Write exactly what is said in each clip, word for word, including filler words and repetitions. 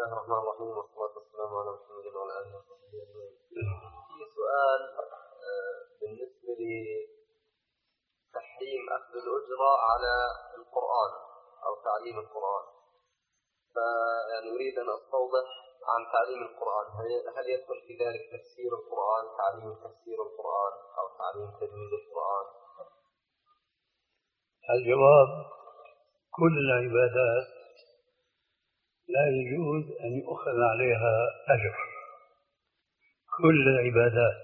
الله الرحمن الرحيم والصلاة والسلام على محمد وعلى آله وصحبه أجمعين. في سؤال بالنسبة لتحريم أخذ الأجرة على القرآن أو تعليم القرآن، فنريد أن أستوضح عن تعليم القرآن. هل يدخل في ذلك تفسير القرآن، تعليم تفسير القرآن، أو تعليم تجويد القرآن؟ الجواب: كل العبادات لا يجوز أن يؤخذ عليها أجر، كل العبادات،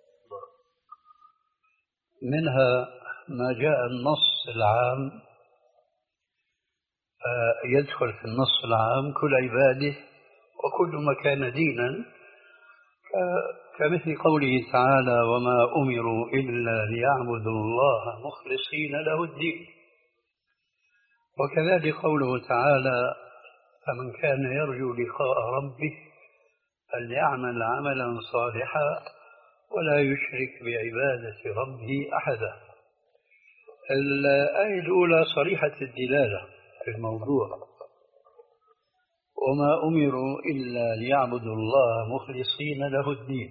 منها ما جاء النص العام يدخل في النص العام كل عباده وكل ما كان دينا، كمثل قوله تعالى: وما أمروا إلا ليعبدوا الله مخلصين له الدين. وكذلك قوله تعالى: فمن كان يرجو لقاء ربه فليعمل عملا صالحا ولا يشرك بعبادة ربه أحدا. الآية الأولى صريحة الدلالة في الموضوع: وما أمروا إلا ليعبدوا الله مخلصين له الدين.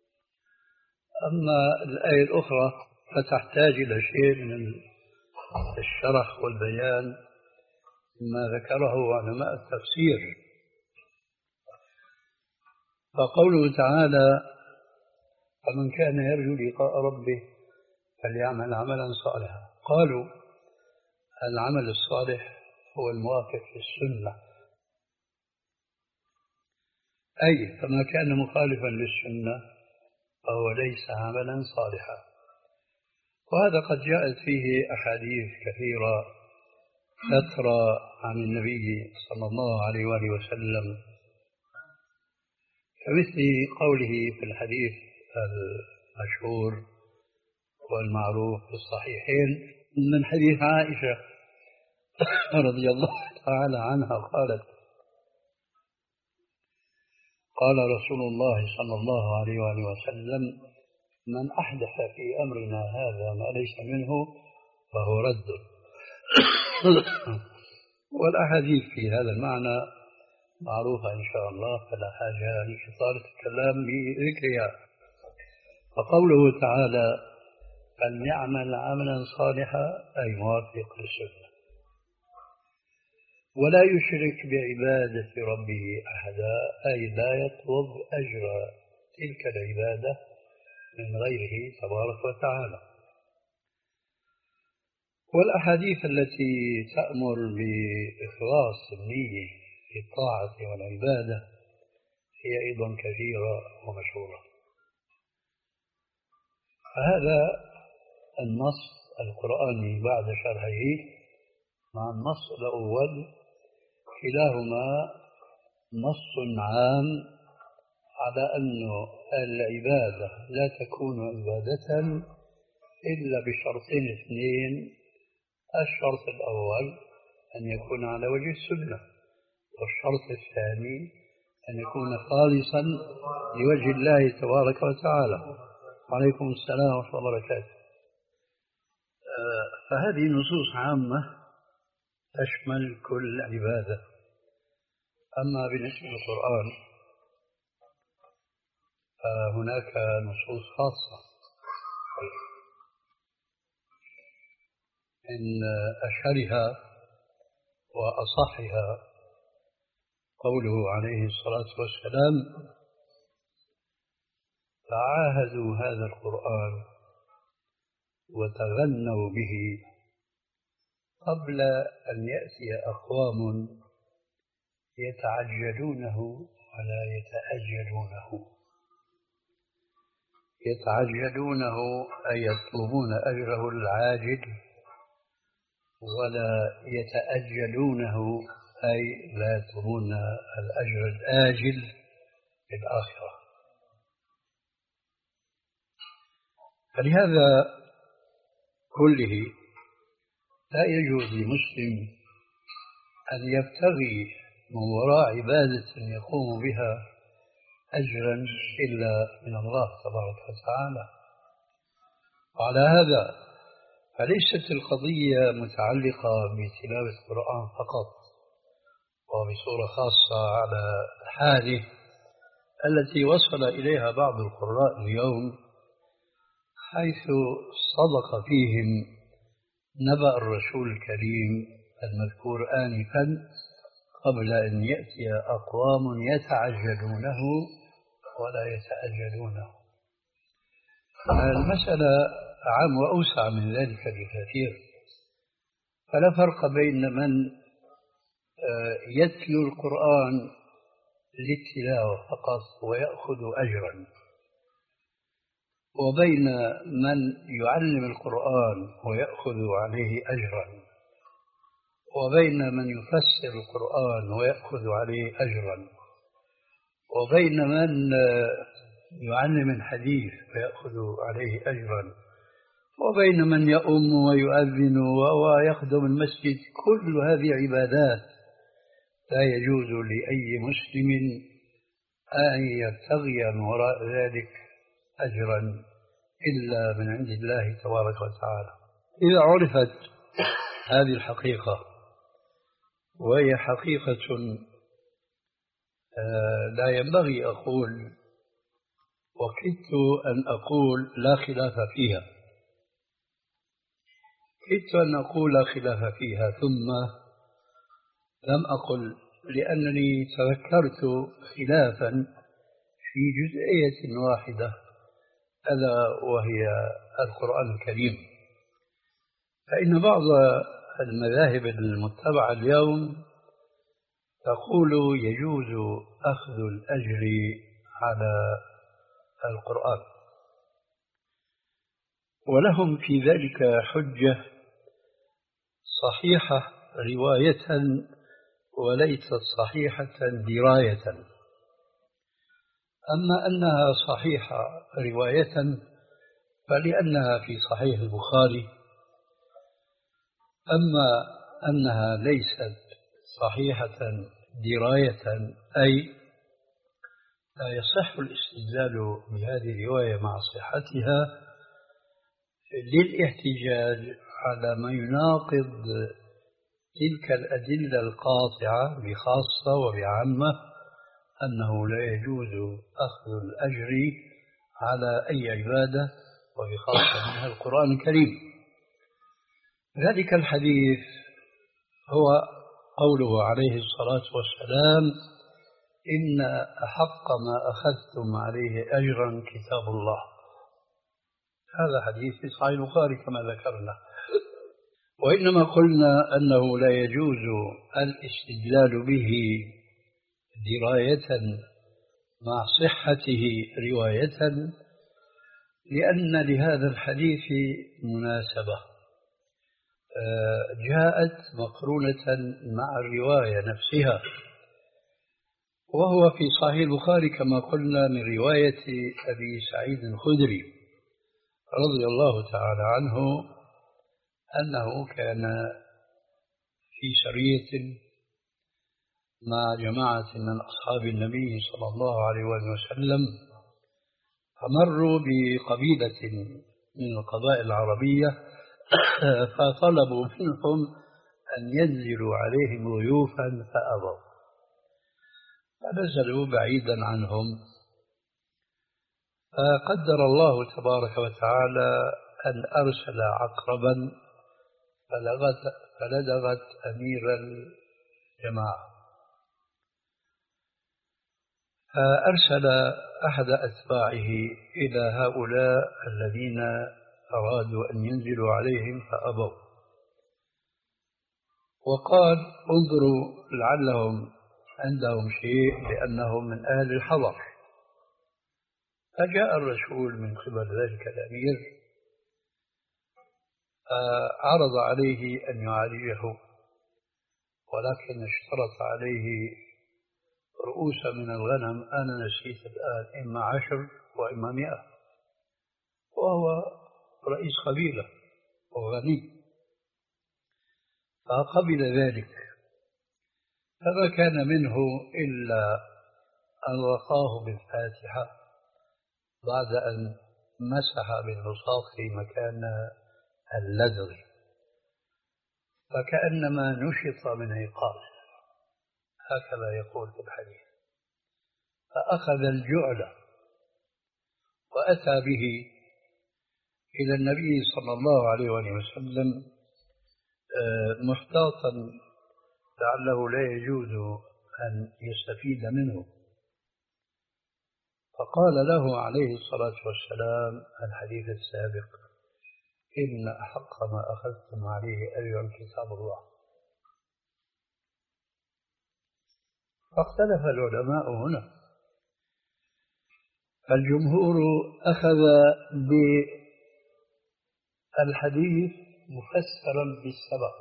أما الآية الأخرى فتحتاج إلى شيء من الشرح والبيان ما ذكره علماء التفسير. فقوله تعالى: فمن كان يرجو لقاء ربه فليعمل عملا صالحا، قالوا العمل الصالح هو الموافق للسنة، أي فما كان مخالفا للسنة فهو ليس عملا صالحا. وهذا قد جاءت فيه أحاديث كثيرة تترى عن النبي صلى الله عليه وآله وسلم، كمثل قوله في الحديث المشهور والمعروف في الصحيحين من حديث عائشة رضي الله تعالى عنها قالت: قال رسول الله صلى الله عليه وآله وسلم: من أحدث في أمرنا هذا ما ليس منه فهو رد. والأحاديث في هذا المعنى معروفة إن شاء الله، فلا حاجة لإطالة الكلام بذكرها. فقوله تعالى: فليعمل عملا صالحا أي موافق للسنة، ولا يشرك بعبادة ربه أحدا أي لا يطلب أجر تلك العبادة من غيره تبارك وتعالى. والأحاديث التي تأمر بإخلاص النية في الطاعة والعبادة هي أيضا كثيرة ومشهورة. فهذا النص القرآني بعد شرحه مع النص الأول كلاهما نص عام على أن العبادة لا تكون عبادة إلا بشرطين اثنين: الشرط الأول أن يكون على وجه السنة، والشرط الثاني أن يكون خالصا لوجه الله تبارك وتعالى. وعليكم السلام ورحمة الله وبركاته. فهذه نصوص عامة تشمل كل عبادة. أما بالنسبة للقرآن فهناك نصوص خاصة، من أشهرها وأصحها قوله عليه الصلاة والسلام: تعاهدوا هذا القرآن وتغنوا به قبل أن يأتي أقوام يتعجلونه ولا يتأجلونه. يتعجلونه أي يطلبون أجره العاجل، ولا يتأجلونه أي لا يطلبون الأجر الآجل في الآخرة. فلهذا كله لا يجوز لمسلم أن يبتغي من وراء عبادة يقوم بها أجرا إلا من الله تبارك وتعالى. وعلى هذا فليست القضية متعلقة بتلاوة القرآن فقط، وبصورة خاصة على حاله التي وصل إليها بعض القراء اليوم، حيث صدق فيهم نبأ الرسول الكريم المذكور آنفا قبل أن يأتي أقوام يتعجلونه ولا يتأجلونه. المسألة عام وأوسع من ذلك بكثير، فلا فرق بين من يتلو القرآن للتلاوة فقط ويأخذ أجرا، وبين من يعلم القرآن ويأخذ عليه أجرا، وبين من يفسر القرآن ويأخذ عليه أجرا، وبين من يعلم الحديث ويأخذ عليه أجرا، وبين من يؤم ويؤذن ويخدم المسجد. كل هذه عبادات لا يجوز لأي مسلم أن يبتغي من وراء ذلك أجرا إلا من عند الله تبارك وتعالى. إذا عرفت هذه الحقيقة، وهي حقيقة لا ينبغي أقول، وكدت أن أقول لا خلاف فيها، كدت أن أقول لا خلاف فيها، ثم لم أقل لأنني تذكرت خلافا في جزئية واحدة، ألا وهي القرآن الكريم. فإن بعض المذاهب المتبعة اليوم تقول يجوز أخذ الأجر على القرآن، ولهم في ذلك حجة صحيحة رواية وليست صحيحة دراية. أما أنها صحيحة رواية فلأنها في صحيح البخاري، أما أنها ليست صحيحة دراية أي لا يصح الاستدلال بهذه الرواية مع صحتها للاحتجاج على ما يناقض تلك الأدلة القاطعة بخاصة وبعامة أنه لا يجوز أخذ الأجر على أي عبادة وبخاصة منها القرآن الكريم. ذلك الحديث هو قوله عليه الصلاة والسلام: إن أحق ما أخذتم عليه أجرا كتاب الله. هذا حديث في صحيح البخاري كما ذكرنا. وإنما قلنا أنه لا يجوز الاستدلال به دراية مع صحته رواية، لأن لهذا الحديث مناسبة جاءت مقرونة مع الرواية نفسها، وهو في صحيح البخاري كما قلنا من رواية أبي سعيد الخدري رضي الله تعالى عنه أنه كان في سرية مع جماعة من أصحاب النبي صلى الله عليه وسلم، فمروا بقبيلة من القبائل العربية فطلبوا منهم أن ينزلوا عليهم ضيوفا فأبوا، فنزلوا بعيدا عنهم. فقدر الله تبارك وتعالى أن أرسل عقربا فلغت فلدغت أمير الجماعة، فأرسل أحد أتباعه إلى هؤلاء الذين أرادوا أن ينزلوا عليهم فأبوا، وقال: انظروا لعلهم عندهم شيء لأنهم من أهل الحضر. فجاء الرسول من قبل ذلك الأمير عرض عليه أن يعالجه، ولكن اشترط عليه رؤوسا من الغنم، أنا نسيت الآن، إما عشر وإما مئة، وهو رئيس قبيلة وغني، فقبل ذلك. فما كان منه إلا أن رقاه بالفاتحة بعد أن مسح بالبساط في مكان اللدغ، فكأنما نشط من عقال. هكذا يقول في الحديث. فأخذ الجعل وأتى به إلى النبي صلى الله عليه وسلم محتاطا لعله لا يجوز أن يستفيد منه، فقال له عليه الصلاة والسلام الحديث السابق: إن أحق ما أخذتم عليه أجرا كتاب الله. فاختلف العلماء هنا، الجمهور أخذ بالحديث مفسرا بالسبب،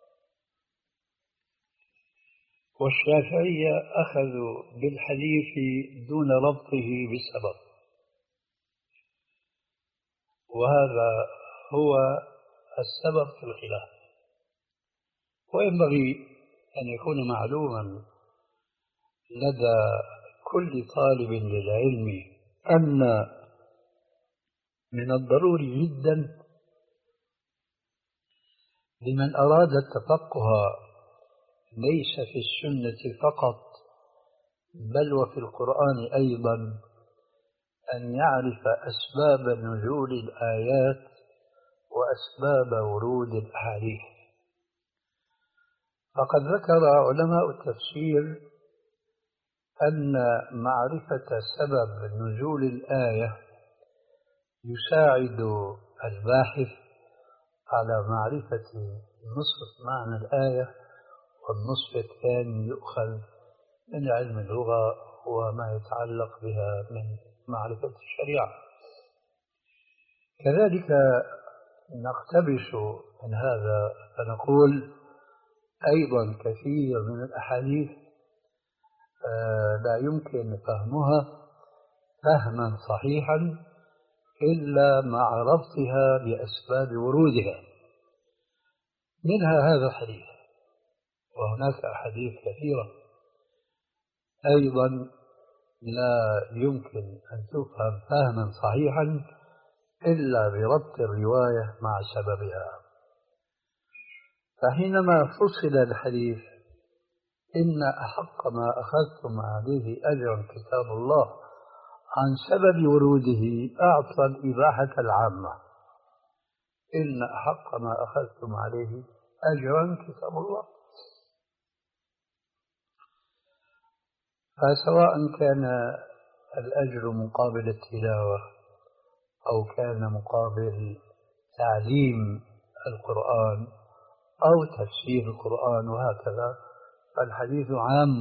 والشافعية أخذوا بالحديث دون ربطه بالسبب، وهذا هو السبب في الخلاف. وينبغي أن يكون معلوما لدى كل طالب للعلم أن من الضروري جدا لمن أراد التفقه ليس في السنة فقط بل وفي القرآن أيضا أن يعرف أسباب نزول الآيات وأسباب ورود الأحاديث. فقد ذكر علماء التفسير أن معرفة سبب نزول الآية يساعد الباحث على معرفة نصف معنى الآية، والنصف الثاني يؤخذ من علم اللغة وما يتعلق بها من معرفة الشريعة. كذلك نقتبس من هذا فنقول أيضا كثير من الأحاديث لا يمكن فهمها فهما صحيحا إلا مع ربطها بأسباب ورودها، منها هذا الحديث، وهناك أحاديث كثيرة أيضا لا يمكن أن تفهم فهما صحيحا إلا بربط الرواية مع سببها. فحينما فصل الحديث إن أحق ما أخذتم عليه أجرا كتاب الله عن سبب وروده أعطى الإباحة العامة، إن أحق ما أخذتم عليه أجرا كتاب الله. فسواء كان الأجر مقابل التلاوة أو كان مقابل تعليم القرآن أو تفسير القرآن وهكذا، فالحديث عام،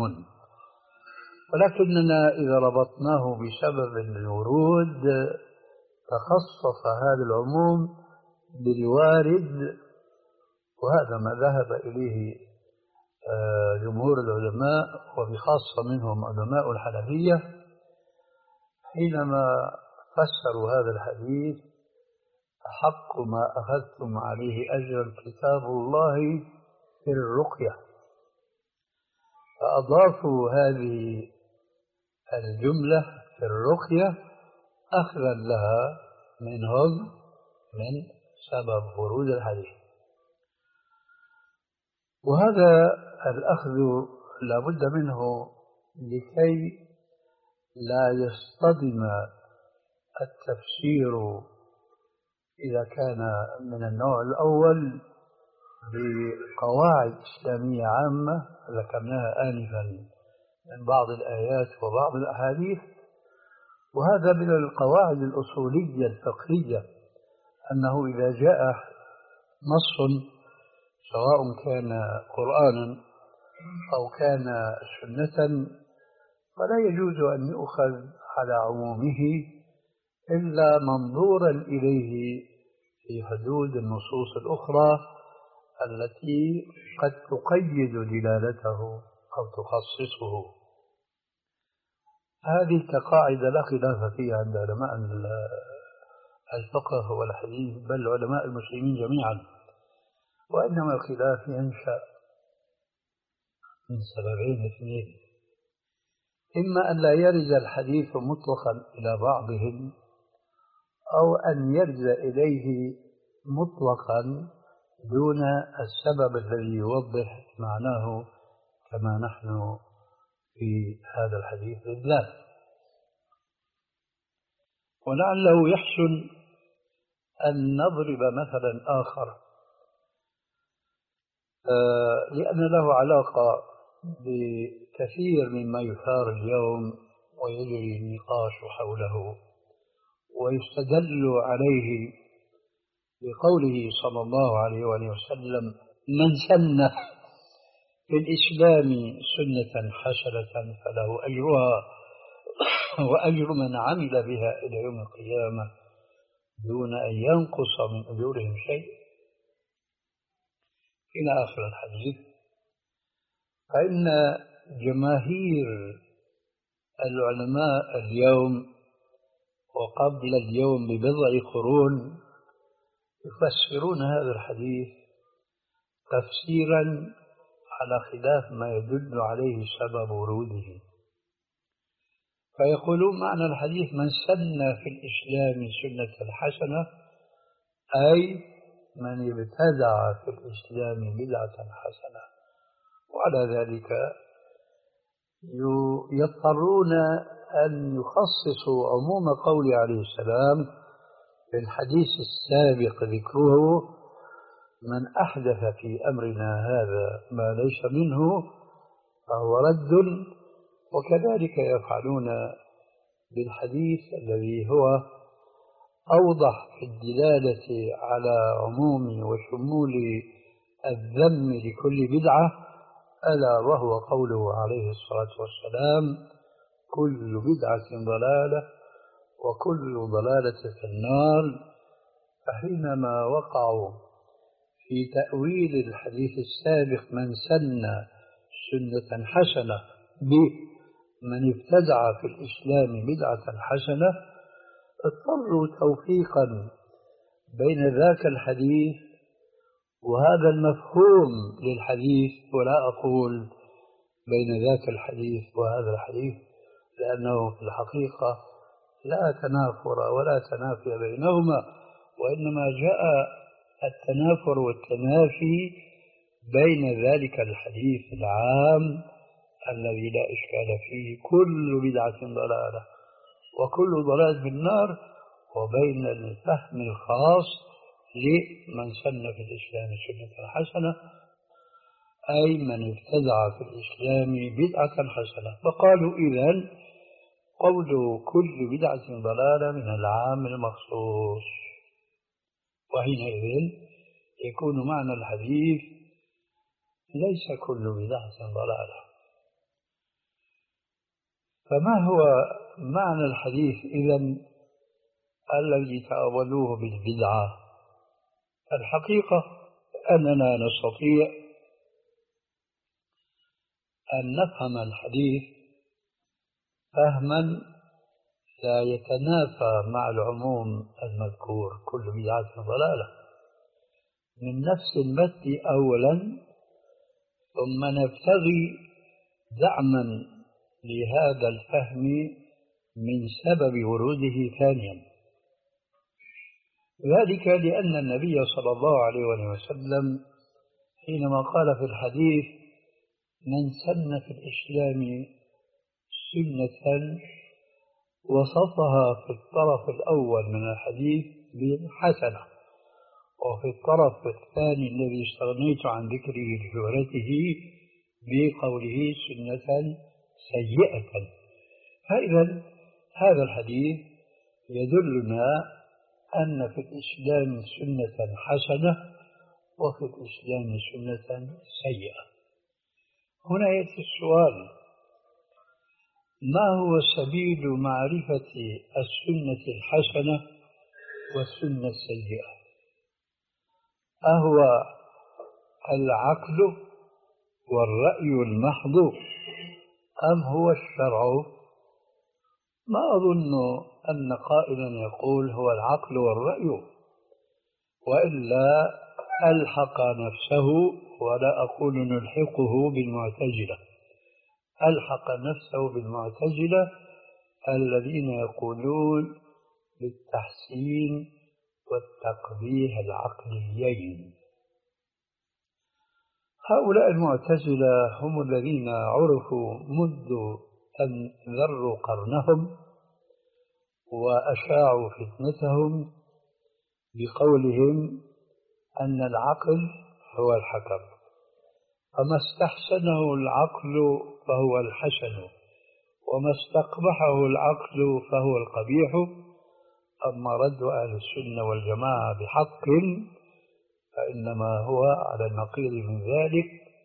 ولكننا إذا ربطناه بسبب الورود تخصص هذا العموم بالوارد، وهذا ما ذهب إليه جمهور العلماء وبخاصة منهم علماء الحنفية حينما فسروا هذا الحديث: أحق ما أخذتم عليه أجرا كتاب الله في الرقية، فأضافوا هذه الجملة في الرقية أخذا لها منهم من سبب ورود الحديث. وهذا الأخذ لا بد منه لكي لا يصطدم التفسير إذا كان من النوع الأول بقواعد إسلامية عامة ذكرناها آنفا من بعض الآيات وبعض الأحاديث، وهذا من القواعد الأصولية الفقهية أنه إذا جاء نص سواء كان قرآنا أو كان سنة فلا يجوز أن يؤخذ على عمومه إلا منظورا إليه في حدود النصوص الأخرى التي قد تقيد دلالته أو تخصصه. هذه كقاعدة لا خلاف فيها عند علماء الفقه والحديث بل علماء المسلمين جميعا، وإنما الخلاف ينشأ من سببين اثنين: إما أن لا يرد الحديث مطلقا إلى بعضهم، أو أن يرد إليه مطلقا دون السبب الذي يوضح معناه كما نحن في هذا الحديث بالذات. ولعله يحسن أن نضرب مثلا آخر لأن له علاقة بكثير مما يثار اليوم ويجري النقاش حوله ويستدل عليه بقوله صلى الله عليه وآله وسلم: من سن في الإسلام سنة حسنة فله أجرها وأجر من عمل بها إلى يوم القيامة دون أن ينقص من أجورهم شيء إلى آخر الحديث. فإن جماهير العلماء اليوم وقبل اليوم ببضع قرون يفسرون هذا الحديث تفسيرا على خلاف ما يدل عليه سبب وروده، فيقولون معنى الحديث: من سن في الإسلام سنة حسنة، أي من ابتدع في الإسلام بدعة حسنة. وعلى ذلك يضطرون أن يخصصوا عموم قول عليه السلام في الحديث السابق ذكره: من أحدث في أمرنا هذا ما ليس منه فهو رد. وكذلك يفعلون بالحديث الذي هو أوضح في الدلالة على عموم وشمول الذم لكل بدعة، ألا وهو قوله عليه الصلاة والسلام: كل بدعة ضلالة وكل ضلالة في النار. فحينما وقعوا في تأويل الحديث السابق من سن سنة حسنة بمن ابتدع في الإسلام بدعة حسنة، اضطروا توفيقا بين ذاك الحديث وهذا المفهوم للحديث، ولا أقول بين ذاك الحديث وهذا الحديث لأنه في الحقيقة لا تنافر ولا تنافي بينهما، وإنما جاء التنافر والتنافي بين ذلك الحديث العام الذي لا إشكال فيه كل بدعة ضلالة وكل ضلال في النار، وبين الفهم الخاص لمن سن في الإسلام سنة حسنة، أي من ابتدع في الإسلام بدعة حسنة. فقالوا إذن قول كل بدعة ضلالة من العام المخصوص، وحينئذ يكون معنى الحديث ليس كل بدعة ضلالة. فما هو معنى الحديث إذن الذي تأولوه بالبدعة؟ الحقيقة أننا نستطيع أن نفهم الحديث فهما لا يتنافى مع العموم المذكور كل بدعة ضلالة من نفس المتن أولا، ثم نبتغي دعما لهذا الفهم من سبب وروده ثانيا. ذلك لأن النبي صلى الله عليه وسلم حينما قال في الحديث: من سن في الإسلام سنة، وصفها في الطرف الأول من الحديث بالحسنة، وفي الطرف الثاني الذي استغنيت عن ذكره لشهرته بقوله سنة سيئة. فإذا هذا الحديث يدلنا أن في الإسلام سنة حسنة وفي الإسلام سنة سيئة. هنا يأتي السؤال: ما هو سبيل معرفة السنة الحسنة والسنة السيئة؟ أهو العقل والرأي المحض أم هو الشرع؟ ما أظن أن قائلا يقول هو العقل والرأي، وإلا ألحق نفسه، ولا أقول نلحقه بالمعتزلة، ألحق نفسه بالمعتزلة الذين يقولون بالتحسين والتقبيح العقليين. هؤلاء المعتزلة هم الذين عرفوا منذ أن ذروا قرنهم وأشاعوا فتنتهم بقولهم أن العقل هو الحكم، فما استحسنه العقل فهو الحسن، وما استقبحه العقل فهو القبيح. أما رد أهل السنة والجماعة بحق فإنما هو على النقيض من ذلك: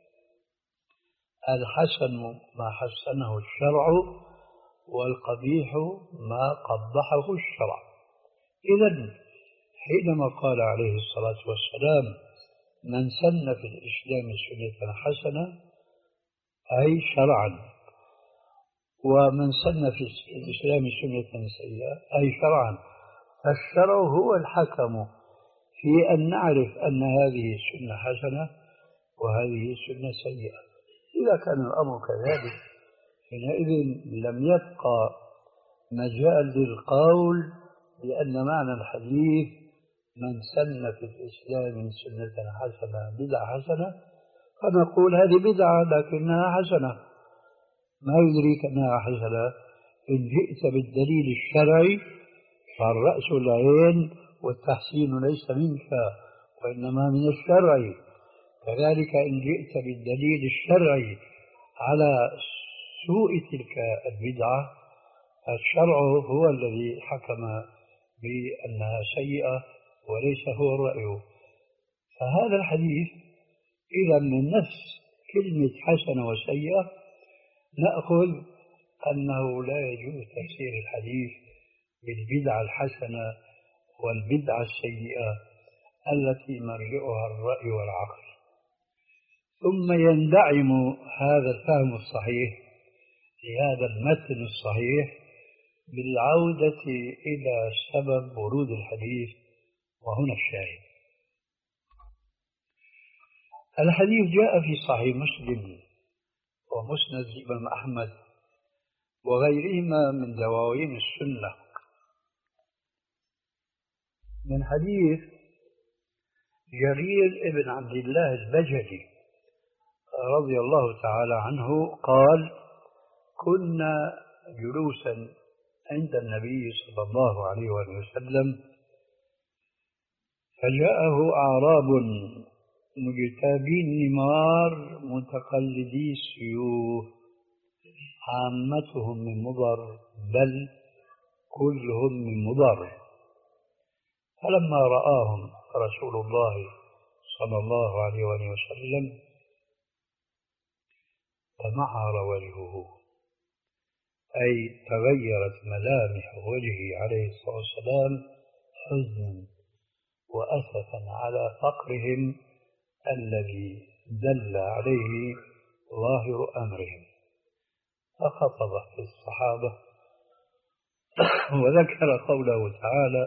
الحسن ما حسنه الشرع، والقبيح ما قبحه الشرع. إذن حينما قال عليه الصلاة والسلام: من سن في الإسلام سنة حسنة، أي شرعا، ومن سن في الإسلام سنة سيئة، أي شرعا، فالشرع هو الحكم في أن نعرف أن هذه سنة حسنة وهذه سنة سيئة. إذا كان الأمر كذلك حينئذ لم يبقى مجال للقول بأن معنى الحديث من سن في الإسلام سنة حسنة بدعة حسنة، فنقول هذه بدعة لكنها حسنة. ما يدريك أنها حسنة؟ إن جئت بالدليل الشرعي فالرأس العين والتحسين ليس منك وإنما من الشرع. كذلك إن جئت بالدليل الشرعي على سوء تلك البدعة، الشرع هو الذي حكم بأنها سيئة وليس هو الرأي. فهذا الحديث إذا من نفس كلمة حسنة وسيئة نأخذ أنه لا يجوز تفسير الحديث بالبدعة الحسنة والبدعة السيئة التي مرجعها الرأي والعقل. ثم يندعم هذا الفهم الصحيح في هذا المتن الصحيح بالعودة إلى سبب ورود الحديث، وهنا الشاهد. الحديث جاء في صحيح مسلم ومسند الإمام أحمد وغيرهما من دواوين السنة من حديث جرير بن عبد الله البجلي رضي الله تعالى عنه قال: كنا جلوسا عند النبي صلى الله عليه وسلم فجاءه أعراب مجتابي النمار متقلدي السيوف، عامتهم من مضر بل كلهم من مضر. فلما رآهم رسول الله صلى الله عليه وسلم تمعر وجهه، أي تغيرت ملامح وجهه عليه الصلاة والسلام حزنا وأسفا على فقرهم الذي دل عليه ظاهر أمرهم. فخطب في الصحابة وذكر قوله تعالى: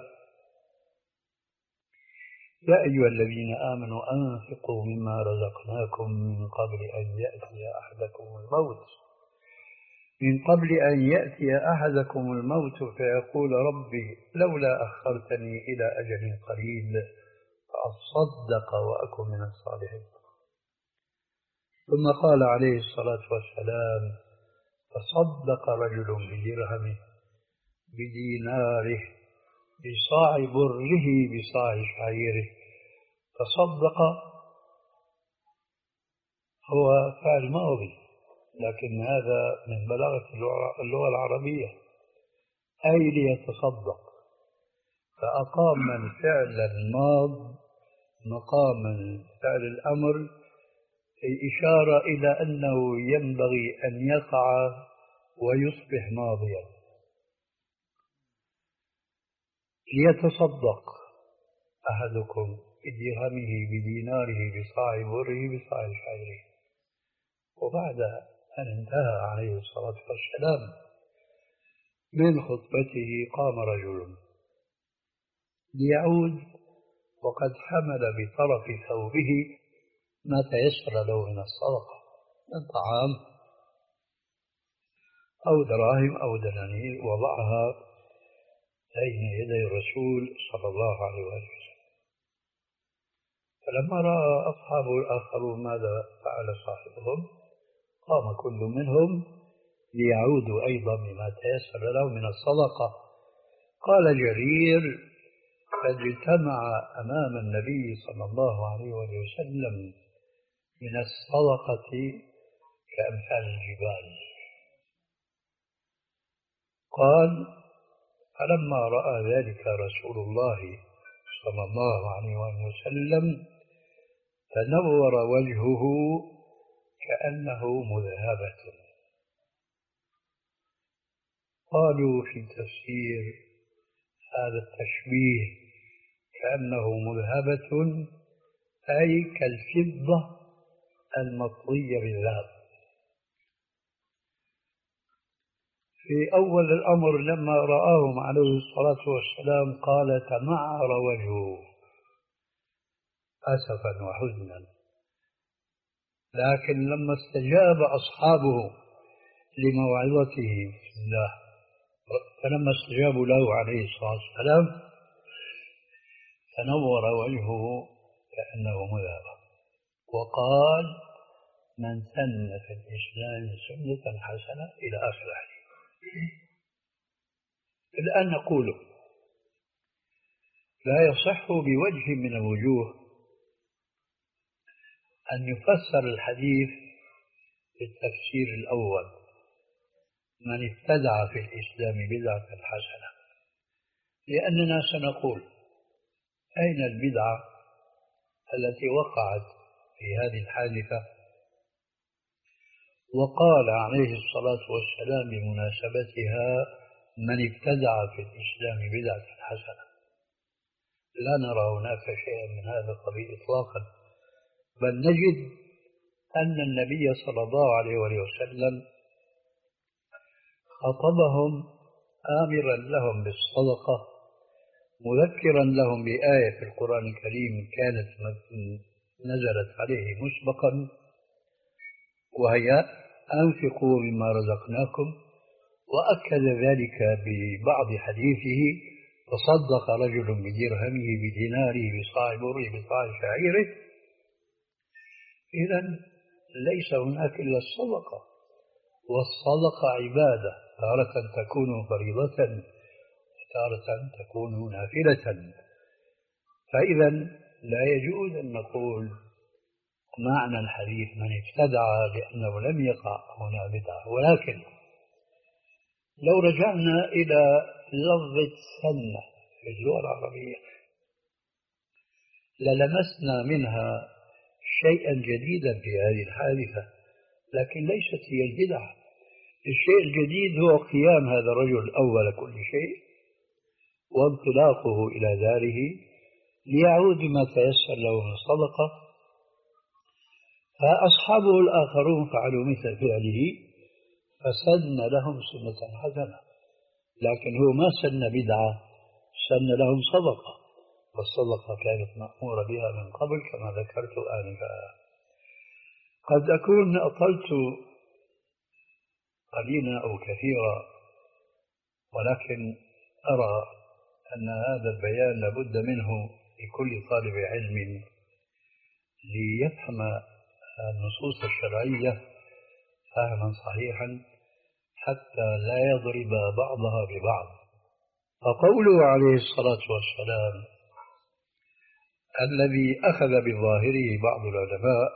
يا أيها الذين آمنوا أنفقوا مما رزقناكم من قبل أن يأتي أحدكم الموت من قبل أن يأتي أحدكم الموت فيقول ربي لولا أخرتني إلى أجل قريب فأصدق وأكن من الصالحين. ثم قال عليه الصلاة والسلام: تصدق رجل بدرهمه بديناره بصاع بره بصاع شعيره. تصدق هو فعل ماضي، لكن هذا من بلاغة اللغة العربية، أي ليتصدق، فأقام الفعل الماض مقام فعل الأمر، أي إشارة إلى أنه ينبغي أن يقع ويصبح ماضيا. ليتصدق أحدكم بدرهمه بديناره بصاع بره بصاع شعيره. وبعد أن انتهى عليه الصلاة والسلام من خطبته قام رجل ليعود وقد حمل بطرف ثوبه ما تيسر له من الصدقة من طعام أو دراهم أو دنانير، وضعها بين يدي الرسول صلى الله عليه وسلم. فلما رأى أصحابه الآخرون ماذا فعل صاحبهم قام كل منهم ليعودوا أيضا بما تيسر له من الصدقة. قال جرير: فاجتمع أمام النبي صلى الله عليه وسلم من الصدقة كأمثال الجبال. قال: فلما رأى ذلك رسول الله صلى الله عليه وسلم تنور وجهه كأنه مذهبة. قالوا في تفسير هذا التشبيه كأنه مذهبة أي كالفضة المطلية بالذهب. في أول الأمر لما رآهم عليه الصلاة والسلام قال: تمعر وجهه أسفا وحزنا. لكن لما استجاب أصحابه لموعظته في الله، فلما استجابوا له عليه الصلاة والسلام تنور وجهه كأنه مذهب، وقال: من سن في الإسلام سنة حسنة إلى آخر الحديث. الآن نقول لا يصح بوجه من الوجوه أن يفسر الحديث بالتفسير الأول: من ابتدع في الإسلام بدعة حسنة، لأننا سنقول أين البدعة التي وقعت في هذه الحادثة؟ وقال عليه الصلاة والسلام بمناسبتها: من ابتدع في الإسلام بدعة حسنة. لا نرى هناك شيئا من هذا القبيل إطلاقا، بل نجد أن النبي صلى الله عليه وسلم خطبهم آمرا لهم بالصدقة، مذكرا لهم بآية في القرآن الكريم كانت نزلت عليه مسبقا، وهي: أنفقوا مما رزقناكم. وأكد ذلك ببعض حديثه: تصدق رجل بدرهمه بديناره بصاع بره بصاع شعيره. إذن ليس هناك إلا الصدقة، والصدقة عبادة، تارة تكون فريضة وتارة تكون نافلة. فإذا لا يجوز أن نقول معنى الحديث من ابتدع لأنه لم يقع هنا بدعة. ولكن لو رجعنا إلى لفظة سنة في اللغة العربية للمسنا منها شيئا جديدا في هذه الحادثة، لكن ليست هي البدعة. الشيء الجديد هو قيام هذا الرجل أول كل شيء وانطلاقه إلى داره ليعود بما تيسر له من صدقة. فأصحابه الآخرون فعلوا مثل فعله فسن لهم سنة حسنة، لكن هو ما سن بدعة، سن لهم صدقة، والصدقة كانت مأمورة بها من قبل كما ذكرت آنفا. قد أكون أطلت قليلا أو كثيرا، ولكن أرى أن هذا البيان لابد منه لكل طالب علم ليفهم النصوص الشرعية فهما صحيحا حتى لا يضرب بعضها ببعض. فقوله عليه الصلاة والسلام الذي أخذ بظاهره بعض العلماء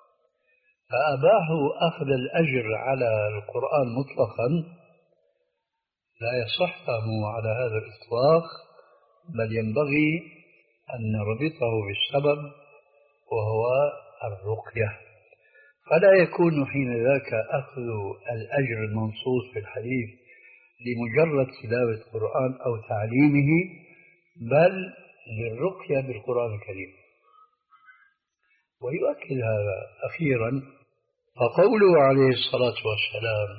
فأباحوا أخذ الأجر على القرآن مطلقا لا يصح فهمه على هذا الإطلاق، بل ينبغي أن نربطه بالسبب وهو الرقية، فلا يكون حين ذاك أخذ الأجر المنصوص في الحديث لمجرد تلاوة القرآن أو تعليمه، بل للرقية بالقرآن الكريم. ويؤكد هذا أخيرا فقوله عليه الصلاة والسلام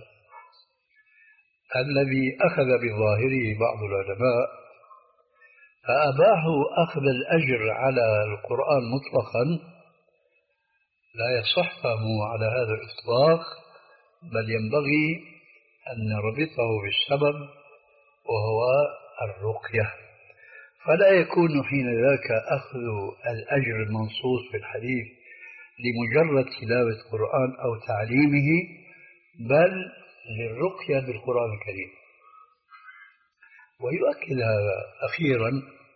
الذي أخذ بظاهره بعض العلماء فأباحوا أخذ الأجر على القرآن مطلقا لا يصح فهمه على هذا الإطلاق، بل ينبغي أن نربطه بالسبب وهو الرقية، فلا يكون حين ذاك أخذ الأجر المنصوص في الحديث لمجرد تلاوة القرآن أو تعليمه، بل للرقية بالقرآن الكريم. ويؤكد هذا أخيرا،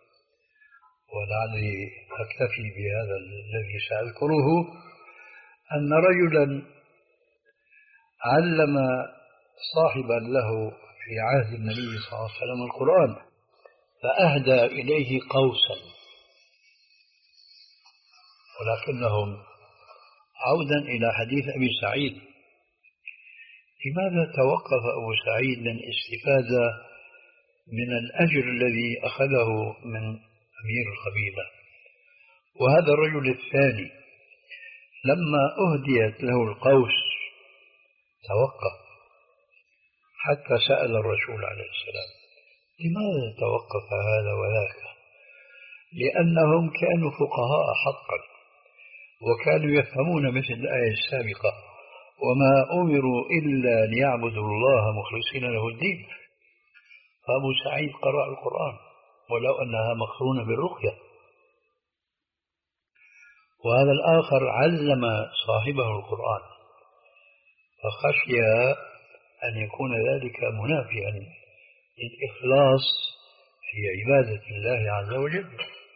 ولعلي أكتفي بهذا الذي سأذكره، أن رجلا علم صاحبا له في عهد النبي صلى الله عليه وسلم القرآن، فأهدى إليه قوسا، ولكنهم عودا إلى حديث أبي سعيد، لماذا توقف أبو سعيد من استفادة من الأجر الذي أخذه من أمير القبيلة؟ وهذا الرجل الثاني لما أهديت له القوس توقف حتى سأل الرسول عليه السلام: لماذا توقف هذا وذاك؟ لأنهم كانوا فقهاء حقا، وكانوا يفهمون مثل الآية السابقة: وما أمروا إلا ليعبدوا الله مخلصين له الدين. فأبو سعيد قرأ القرآن ولو أنها مقرونة بالرقية، وهذا الآخر علم صاحبه القرآن، فخشي أن يكون ذلك منافيا للإخلاص في عبادة الله عز وجل.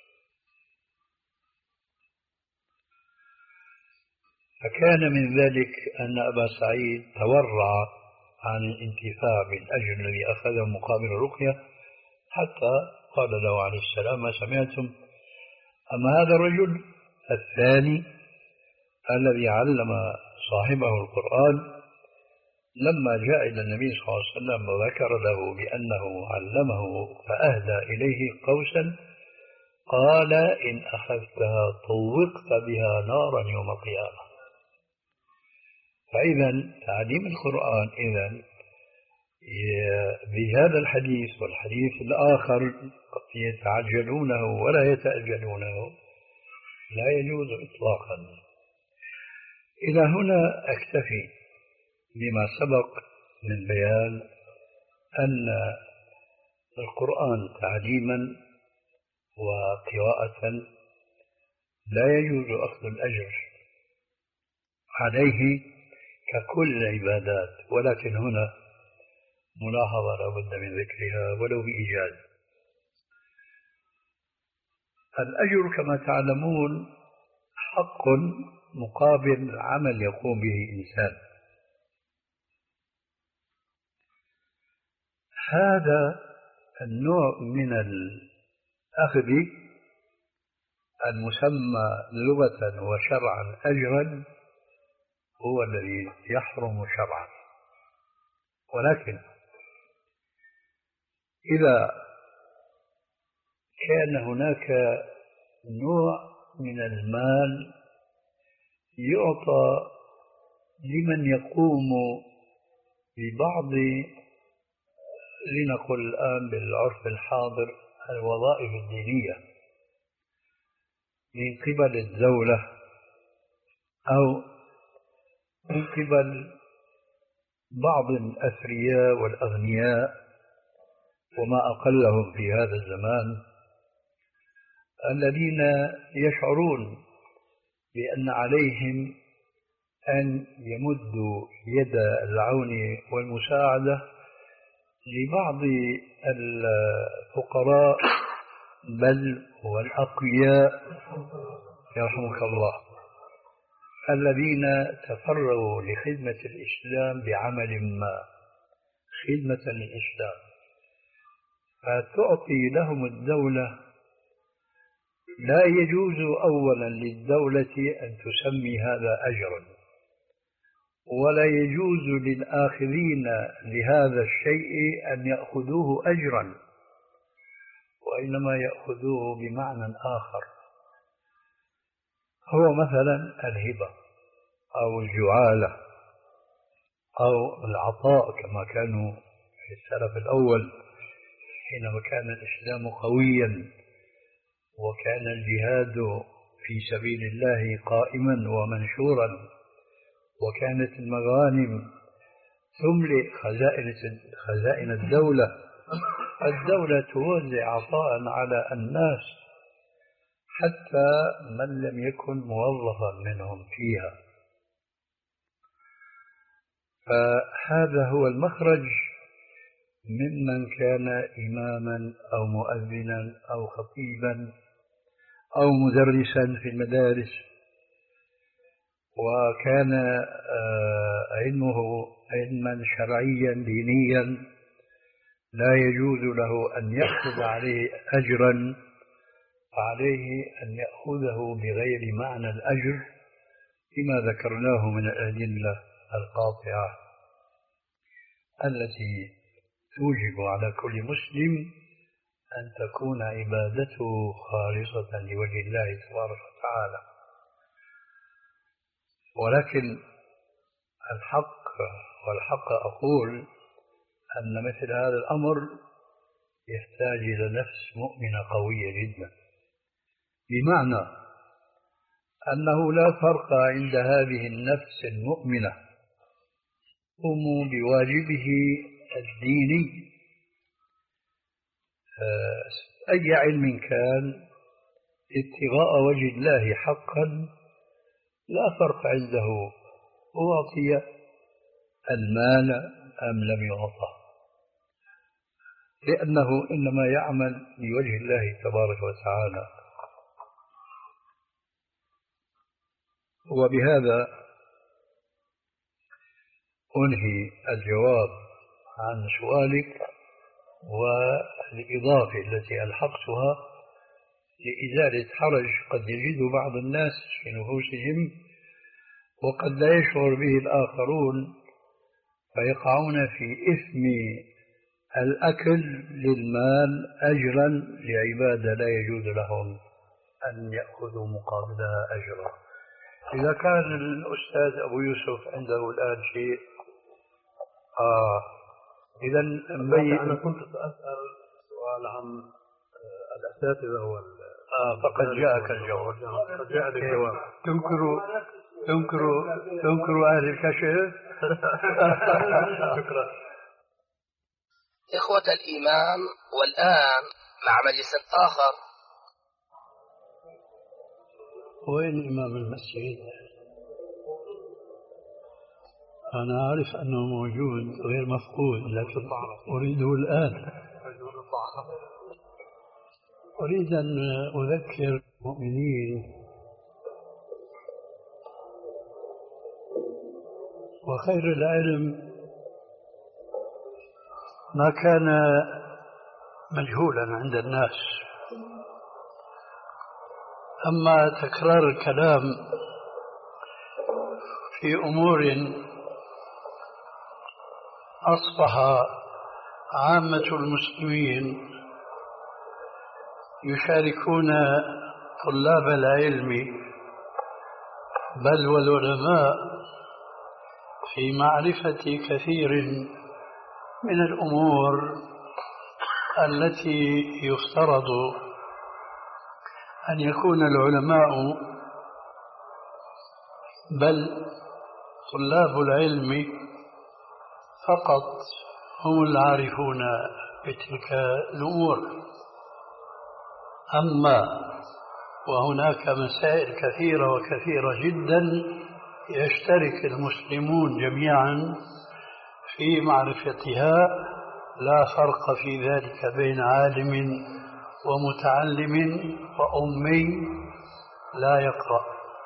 فكان من ذلك أن أبا سعيد تورع عن الانتفاع بالأجر الذي أخذه مقابل الرقية، حتى قال له عليه السلام: ما سمعتم؟ أما هذا الرجل الثاني الذي علم صاحبه القرآن لما جاء إلى النبي صلى الله عليه وسلم وذكر له بأنه علمه فأهدى إليه قوسا، قال: إن أخذتها طوقت بها نارا يوم القيامة. فإذا تعليم القرآن إذن بهذا الحديث والحديث الآخر يتعجلونه ولا يتأجلونه لا يجوز إطلاقا. إلى هنا أكتفي بما سبق من بيان أن القرآن تعليما وقراءة لا يجوز أخذ الأجر عليه ككل العبادات، ولكن هنا ملاحظة لا بد من ذكرها ولو بإيجاز. الأجر كما تعلمون حق مقابل عمل يقوم به إنسان. هذا النوع من الأخذ المسمى لغة وشرعا أجرا هو الذي يحرم شرعا، ولكن إذا كان هناك نوع من المال يعطى لمن يقوم ببعض، لنقل الآن بالعرف الحاضر، الوظائف الدينية من قبل الدولة أو من قبل بعض الأثرياء والأغنياء وما أقلهم في هذا الزمان، الذين يشعرون بأن عليهم أن يمدوا يد العون والمساعدة لبعض الفقراء بل والأقوياء يرحمك الله، الذين تفرغوا لخدمة الإسلام بعمل ما، خدمة للإسلام، فتعطي لهم الدولة. لا يجوز أولا للدولة أن تسمي هذا أجرا، ولا يجوز للآخذين لهذا الشيء أن يأخذوه أجرا، وإنما يأخذوه بمعنى آخر، هو مثلا الهبة أو الجعالة أو العطاء، كما كانوا في السلف الأول حينما كان الإسلام قويا وكان الجهاد في سبيل الله قائما ومنشورا، وكانت المغانم تملئ خزائن خزائن الدولة، الدولة توزع عطاء على الناس حتى من لم يكن موظفا منهم فيها، فهذا هو المخرج ممن كان إماما أو مؤذنا أو خطيبا أو مدرسا في المدارس، وكان علمه علما شرعيا دينيا لا يجوز له أن يأخذ عليه أجرا، فعليه أن يأخذه بغير معنى الأجر بما ذكرناه من الأدلة القاطعة التي توجب على كل مسلم أن تكون عبادته خالصة لوجه الله تبارك وتعالى. ولكن الحق والحق أقول أن مثل هذا الأمر يحتاج إلى نفس مؤمنة قوية جدا، بمعنى أنه لا فرق عند هذه النفس المؤمنة قم بواجبه الديني أي علم كان ابتغاء وجه الله حقا، لا فرق عنده أعطي المال أم لم يعطه، لأنه إنما يعمل لوجه الله تبارك وتعالى. وبهذا أنهي الجواب عن سؤالك والإضافة التي ألحقتها لإزالة حرج قد يجد بعض الناس في نفوسهم وقد لا يشعر به الآخرون، فيقعون في إثم الأكل للمال أجرا لعبادة لا يجوز لهم أن يأخذوا مقابلها أجرا. إذا كان الأستاذ أبو يوسف عنده الآن شيء آه إذا مبين. أنا كنت أسأل سؤال عن الأساتذة وال آه فقد جاءك الجواب. قد جاء الجواب. تنكر تنكر تنكر أهل الكشف. شكرا. إخوة الإيمان، والآن مع مجلس آخر. وين إمام المسجد؟ أنا أعرف أنه موجود غير مفقود، لكن أريده الآن. أريد أن أذكر المؤمنين وخير العلم ما كان مجهولا عند الناس، أما تكرار الكلام في أمور أصبح عامة المسلمين يشاركون طلاب العلم بل والعلماء في معرفة كثير من الأمور التي يفترض أن يكون العلماء بل طلاب العلم فقط هم العارفون بتلك الأمور. أما وهناك مسائل كثيرة وكثيرة جدا يشترك المسلمون جميعا في معرفتها، لا فرق في ذلك بين عالم ومتعلم وأمي لا يقرأ.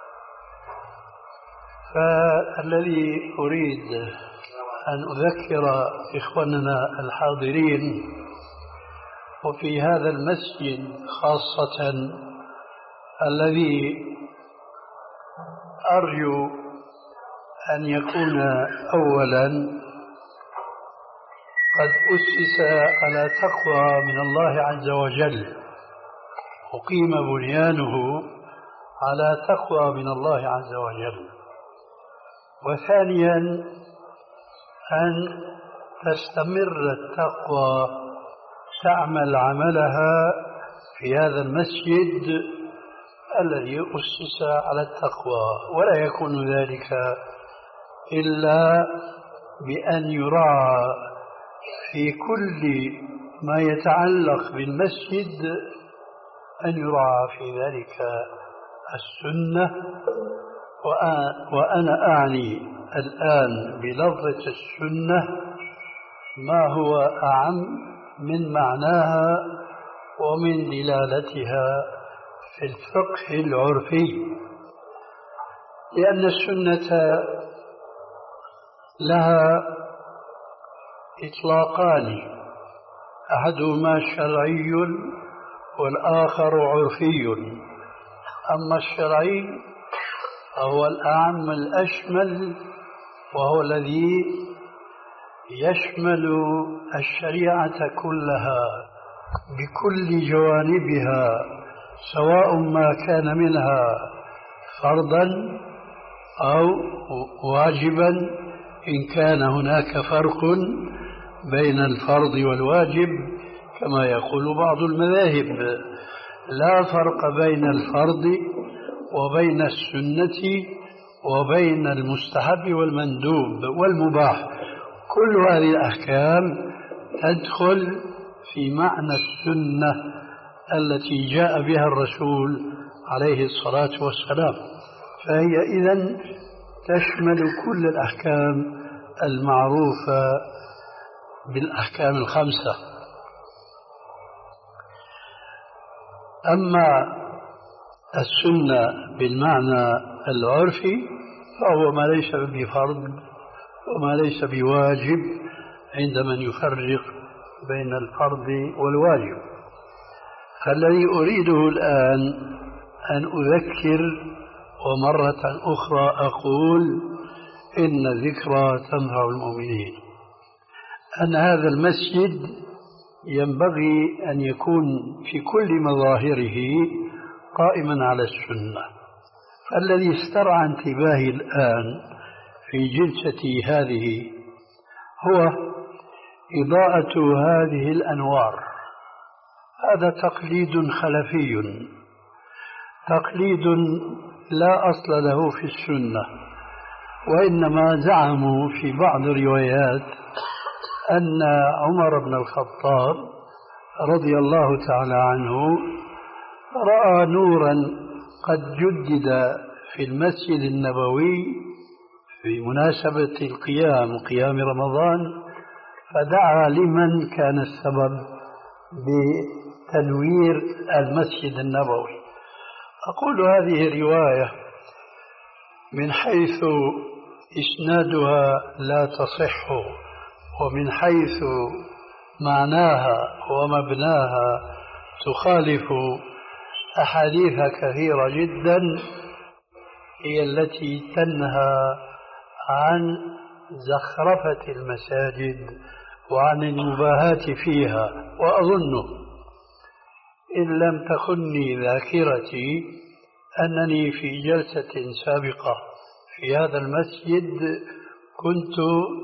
فالذي أريد أن أذكر إخواننا الحاضرين وفي هذا المسجد خاصة الذي أرجو أن يكون أولا قد أسس على تقوى من الله عز وجل، أقيم بنيانه على تقوى من الله عز وجل، وثانيا أن تستمر التقوى تعمل عملها في هذا المسجد الذي أسس على التقوى، ولا يكون ذلك إلا بأن يراعى في كل ما يتعلق بالمسجد أن يراعى في ذلك السنة، وأنا أعني الآن بلفظة السنة ما هو أعم من معناها ومن دلالتها في الفقه العرفي، لأن السنة لها إطلاقان، أحدهما شرعي والآخر عرفي. أما الشرعي فهو الأعم الأشمل، وهو الذي يشمل الشريعة كلها بكل جوانبها، سواء ما كان منها فرضا أو واجبا، إن كان هناك فرق بين الفرض والواجب كما يقول بعض المذاهب. لا فرق بين الفرض وبين السنة وبين المستحب والمندوب والمباح، كل هذه الأحكام تدخل في معنى السنة التي جاء بها الرسول عليه الصلاة والسلام، فهي إذن تشمل كل الأحكام المعروفة بالأحكام الخمسة. أما السنة بالمعنى العرفي فهو ما ليس بفرض وما ليس بواجب عند من يفرق بين الفرض والواجب. فالذي أريده الآن أن أذكر، ومرة أخرى أقول إن ذكرى تنفع المؤمنين، أن هذا المسجد ينبغي أن يكون في كل مظاهره قائما على السنة. فالذي استرعى انتباهي الآن في جلستي هذه هو إضاءة هذه الأنوار. هذا تقليد خلفي، تقليد لا أصل له في السنة، وإنما زعموا في بعض الروايات أن عمر بن الخطاب رضي الله تعالى عنه رأى نورا قد جدد في المسجد النبوي في مناسبة القيام قيام رمضان، فدعا لمن كان السبب بتنوير المسجد النبوي. أقول هذه رواية من حيث إسنادها لا تصح، ومن حيث معناها ومبناها تخالف أحاديث كثيرة جدا هي التي تنهى عن زخرفة المساجد وعن المباهاة فيها. وأظن إن لم تخني ذاكرتي أنني في جلسة سابقة في هذا المسجد كنت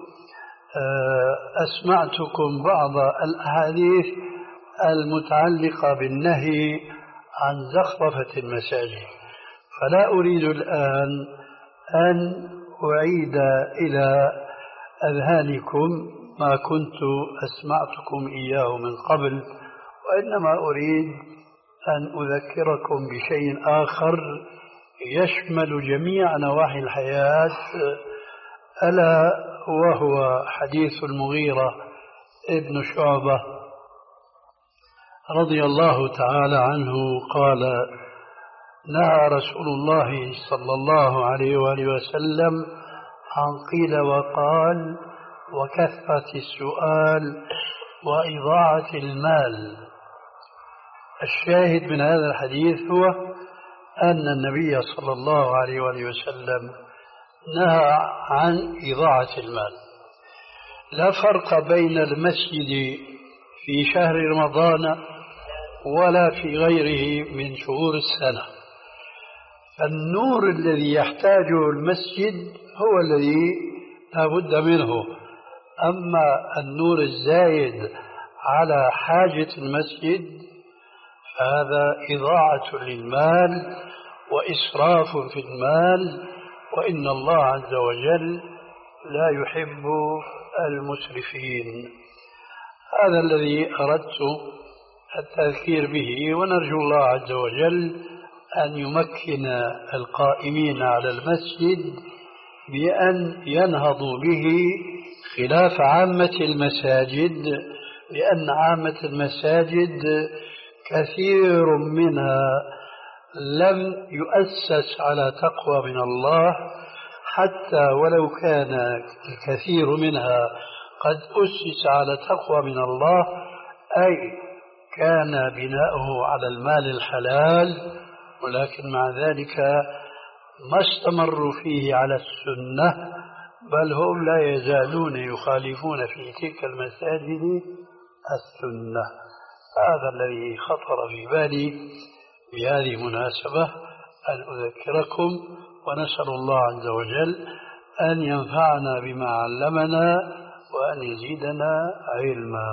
أسمعتكم بعض الأحاديث المتعلقة بالنهي عن زخرفة المساجد، فلا أريد الآن أن أعيد إلى أذهانكم ما كنت أسمعتكم إياه من قبل، وإنما أريد أن أذكركم بشيء آخر يشمل جميع نواحي الحياة، ألا وهو حديث المغيرة ابن شعبة رضي الله تعالى عنه قال: نهى رسول الله صلى الله عليه وآله وسلم عن قيل وقال وكثرة السؤال وإضاعة المال. الشاهد من هذا الحديث هو أن النبي صلى الله عليه وآله وسلم نهى عن إضاعة المال. لا فرق بين المسجد في شهر رمضان ولا في غيره من شهور السنة. النور الذي يحتاجه المسجد هو الذي لا بد منه، أما النور الزايد على حاجة المسجد فهذا إضاعة للمال وإسراف في المال، وإن الله عز وجل لا يحب المسرفين. هذا الذي أردت التذكير به، ونرجو الله عز وجل أن يمكن القائمين على المسجد بأن ينهضوا به خلاف عامة المساجد، لأن عامة المساجد كثير منها لم يؤسس على تقوى من الله، حتى ولو كان الكثير منها قد أسس على تقوى من الله، أي كان بناؤه على المال الحلال، ولكن مع ذلك ما استمروا فيه على السنة، بل هم لا يزالون يخالفون في تلك المساجد السنة. هذا الذي خطر في بالي بهذه المناسبة أن أذكركم، ونسأل الله عز وجل أن ينفعنا بما علمنا وأن يزيدنا علما.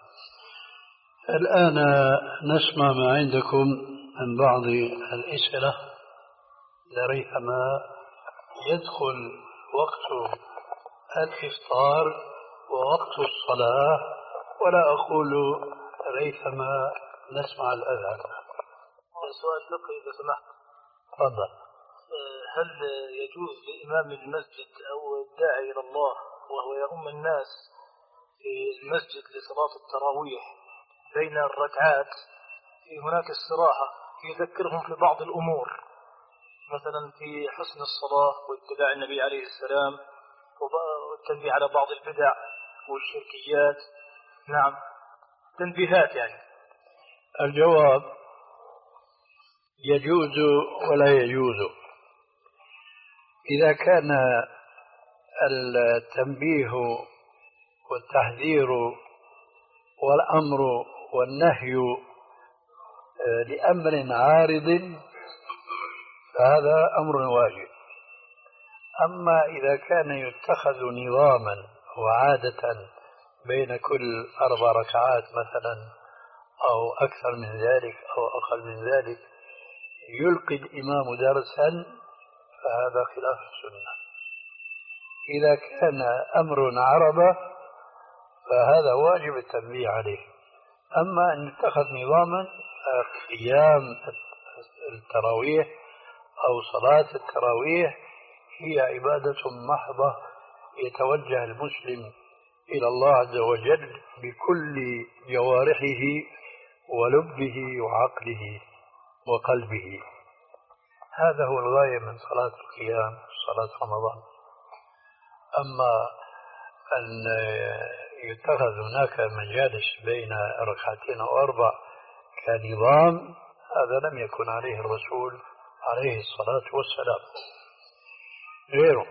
الآن نسمع ما عندكم من بعض الأسئلة، لريثما يدخل وقت الإفطار ووقت الصلاة، ولا أقول ريثما نسمع الأذان. سؤال فقهي إذا سمحت. تفضل. هل يجوز لإمام المسجد أو الداعي إلى الله وهو يؤم الناس في المسجد لصلاة التراويح بين الركعات في هناك استراحة يذكرهم في بعض الأمور، مثلا في حسن الصلاة واتباع النبي عليه السلام والتنبيه على بعض البدع والشركيات؟ نعم، تنبيهات يعني. الجواب يجوز ولا يجوز. إذا كان التنبيه والتحذير والأمر والنهي لأمر عارض فهذا أمر واجب. أما إذا كان يتخذ نظاما وعادة بين كل أربع ركعات مثلا أو أكثر من ذلك أو أقل من ذلك يلقي الإمام درسا، فهذا خلاف السنة. إذا كان أمر عرض فهذا واجب التنبيه عليه. أما أن يتخذ نظاما قيام التراويح أو صلاة التراويح هي عبادة محضة يتوجه المسلم إلى الله عز وجل بكل جوارحه ولبه وعقله وقلبه. هذا هو الغاية من صلاة القيام صلاة رمضان. أما أن يتخذ هناك مجالس بين ركعتين أو أربع كنظام، هذا لم يكن عليه الرسول عليه الصلاة والسلام. غيره.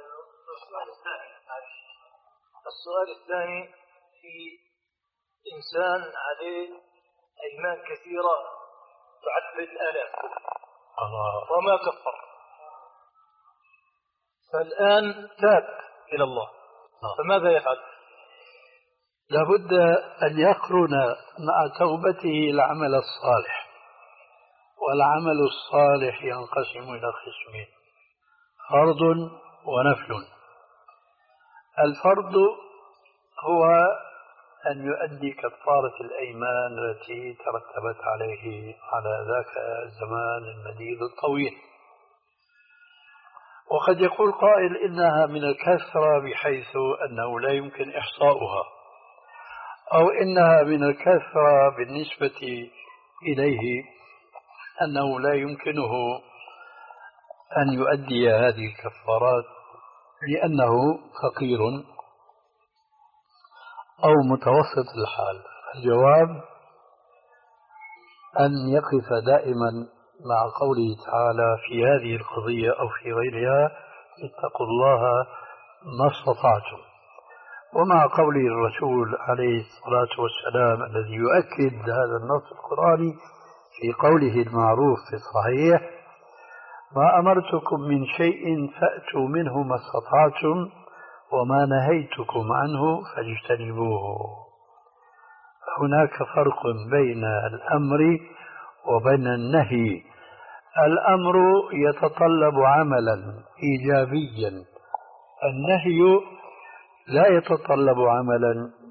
السؤال الثاني، في إنسان عليه أيمان كثيرة تعد بالآلاف وما كفر، فالآن تاب إلى الله، فماذا يفعل؟ لابد أن يقرن مع توبته العمل الصالح، والعمل الصالح ينقسم إلى قسمين: فرض ونفل. الفرض هو أن يؤدي كفارة الأيمان التي ترتبت عليه على ذاك الزمان المديد الطويل. وقد يقول قائل إنها من الكثرة بحيث أنه لا يمكن إحصاؤها، أو إنها من الكثرة بالنسبة إليه أنه لا يمكنه أن يؤدي هذه الكفارات لأنه فقير أو متوسط الحال. الجواب أن يقف دائما مع قوله تعالى في هذه القضية أو في غيرها: اتقوا الله ما استطعتم، ومع قوله الرسول عليه الصلاة والسلام الذي يؤكد هذا النص القرآني في قوله المعروف في الصحيح: ما أمرتكم من شيء فأتوا منه ما استطعتم وما نهيتكم عنه فاجتنبوه. هناك فرق بين الأمر وبين النهي. الأمر يتطلب عملا إيجابيا، النهي لا يتطلب عملا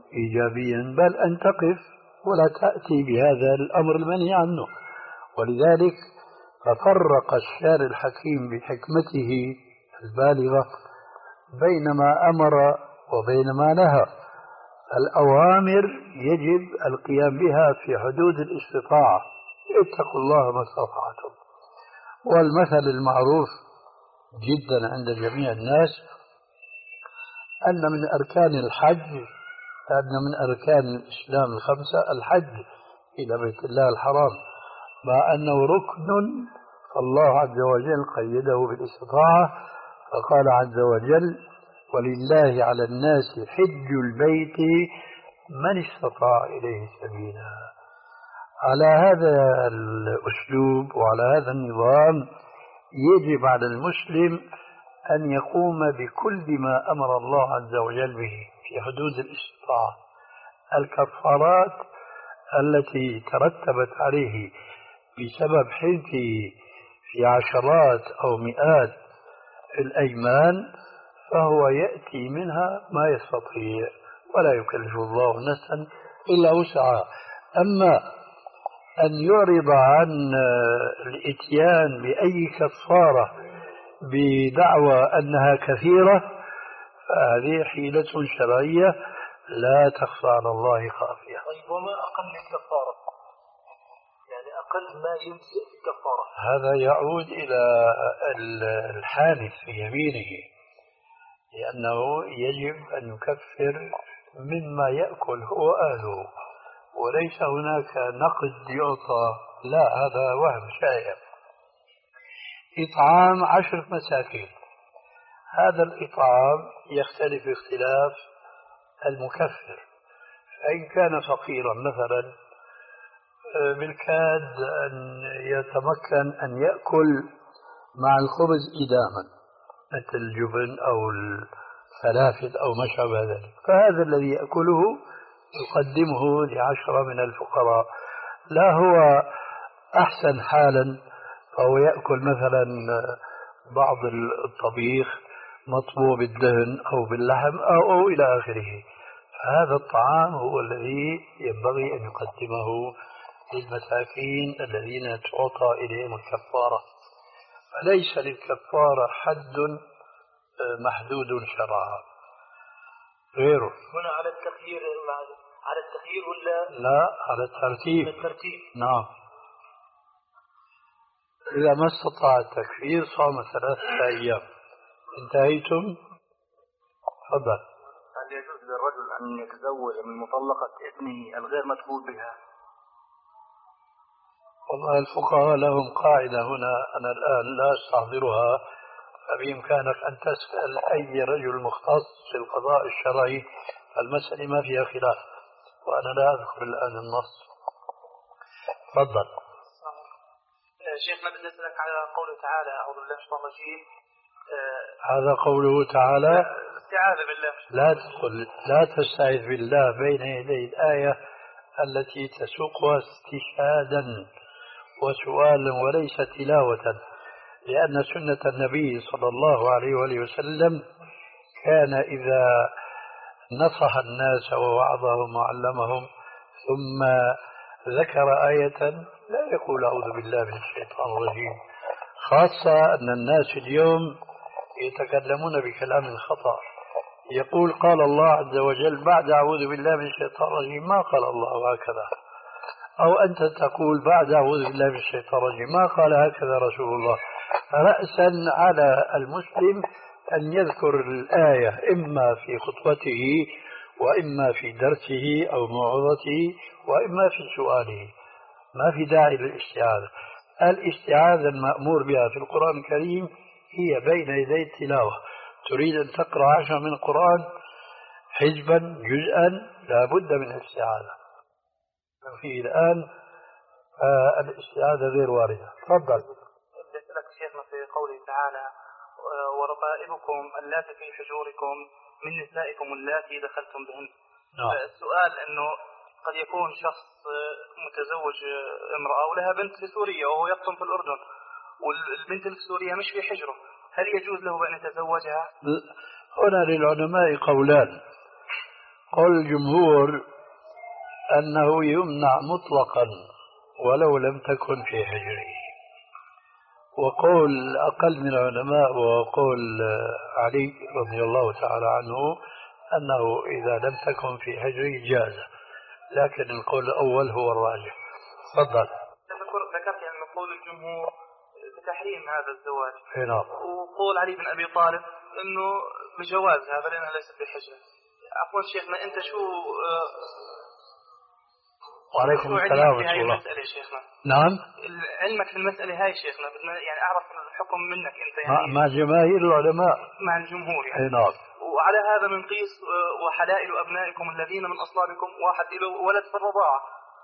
إيجابيا، بل أن تقف ولا تأتي بهذا الأمر المنهي عنه. ولذلك ففرق الشارع الحكيم بحكمته البالغة بين ما أمر وبين ما نهى. الأوامر يجب القيام بها في حدود الاستطاعة، اتقوا الله ما استطعتم. والمثل المعروف جدا عند جميع الناس أن من أركان الحج أن من أركان الإسلام الخمسة الحج إلى بيت الله الحرام، مع أنه ركن فالله عز وجل قيده بالاستطاعة، فقال عز وجل ولله على الناس حج البيت من استطاع إليه سبيلا. على هذا الأسلوب وعلى هذا النظام يجب على المسلم أن يقوم بكل ما أمر الله عز وجل به في حدود الاستطاعة. الكفارات التي ترتبت عليه بسبب حنثه في عشرات أو مئات الأيمان فهو يأتي منها ما يستطيع، ولا يكلف الله نفسا إلا وسعها. أما أن يعرض عن الإتيان بأي كفارة بدعوى أنها كثيرة فهذه حيلة شرعية لا تخفى على الله خافية. طيب وما أقل الكفارة؟ يعني أقل ما يجزئ الكفارة. هذا يعود إلى الحانث في يمينه، لأنه يجب أن يكفر مما يأكل هو أهله، وليس هناك نقد يعطى، لا، هذا وهم شائع. إطعام عشرة مساكين، هذا الإطعام يختلف اختلاف المكفر. فإن كان فقيرا مثلا بالكاد أن يتمكن أن يأكل مع الخبز إداما مثل الجبن أو الفلافل أو ما شابه ذلك، فهذا الذي يأكله يقدمه لعشرة من الفقراء. لا هو أحسن حالا فهو يأكل مثلا بعض الطبيخ مطبوع بالدهن أو باللحم أو, أو إلى آخره، فهذا الطعام هو الذي ينبغي أن يقدمه للمساكين الذين تعطى إليهم الكفارة. فليس للكفارة حد محدود شرعا غيره. هنا على التخيير على التخيير ولا لا، على الترتيب. الترتيب. نعم. إذا ما استطاع التكفير صام ثلاثة أيام. انتهيتم؟ تفضل. هل يجوز للرجل أن يتزوج من مطلقة ابنه الغير مدخول بها؟ والله الفقهاء لهم قاعدة هنا أنا الآن لا أستحضرها، فبإمكانك أن تسأل أي رجل مختص في القضاء الشرعي، المسألة ما فيها خلاف، وأنا لا أذكر الآن النص. تفضل. شيخنا بدي أسألك على قوله تعالى أعوذ بالله من الشيطان الرجيم. هذا قوله تعالى استعاذ بالله. لا تقل لا تستعذ بالله بين يدي الآية التي تسوقها استشهادا وسؤالا وليس تلاوة، لأن سنة النبي صلى الله عليه وآله وسلم كان إذا نصح الناس ووعظهم وعلمهم ثم ذكر آية لا يقول أعوذ بالله من الشيطان الرجيم، خاصة أن الناس اليوم يتكلمون بكلام خطأ. يقول قال الله عز وجل بعد أعوذ بالله من الشيطان الرجيم ما قال الله هكذا، أو أنت تقول بعد أعوذ بالله من الشيطان الرجيم ما قال هكذا رسول الله. رأسا على المسلم أن يذكر الآية إما في خطبته وإما في درسه أو موعظته وإما في سؤاله، ما في داعي للاستعاذة. الاستعاذة المأمور بها في القرآن الكريم هي بين يدي التلاوة. تريد أن تقرأ عشرة من القرآن حزبا جزءا لا بد من الاستعاذة. فيه الآن آه الاستعاذة غير واردة. تفضل. لك شيخنا في قوله تعالى وربائبكم اللاتي في حجوركم من نسائكم اللاتي دخلتم بهن. نعم. السؤال أنه قد يكون شخص متزوج امرأة ولها بنت في سوريا وهو يقطن في الأردن والبنت في سوريا مش في حجره، هل يجوز له أن يتزوجها؟ هنا للعلماء قولان. قول الجمهور أنه يمنع مطلقا ولو لم تكن في حجره، وقول أقل من العلماء وقول علي رضي الله تعالى عنه أنه إذا لم تكن في حجره جاز، لكن القول الأول هو الراجح. تفضل. ذكرت يعني قول الجمهور بتحريم هذا الزواج، نعم، وقول علي بن أبي طالب أنه بجواز هذا لأنها ليست بحجة. عفوا شيخنا، أنت شو وعليكم السلام ورحمة الله. المسألة شيخنا؟ نعم، علمك في المسألة هاي شيخنا، بدنا يعني أعرف الحكم منك أنت يعني مع جماهير العلماء مع الجمهور يعني. نعم. وعلى هذا من قيس وحلائل أبنائكم الذين من أصلابكم واحد له ولد في الرضاعة،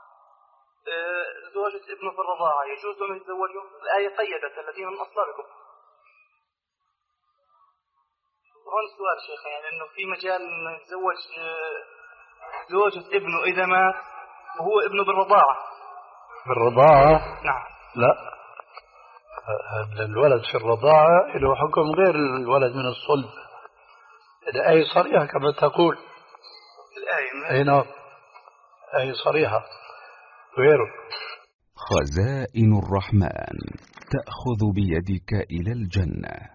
زوجة ابنه في الرضاعة يجوز أن يتزوجوا؟ الآية قيدت الذين من أصلابكم. هون السؤال شيخ، يعني أنه في مجال يتزوج زوجة ابنه إذا مات وهو ابنه بالرضاعة. بالرضاعة؟ نعم. لا، الولد في الرضاعة له حكم غير الولد من الصلب. الآية صريحة كما تقول. الآية نعم، آية صريحة غيره. خزائن الرحمن تأخذ بيدك إلى الجنة.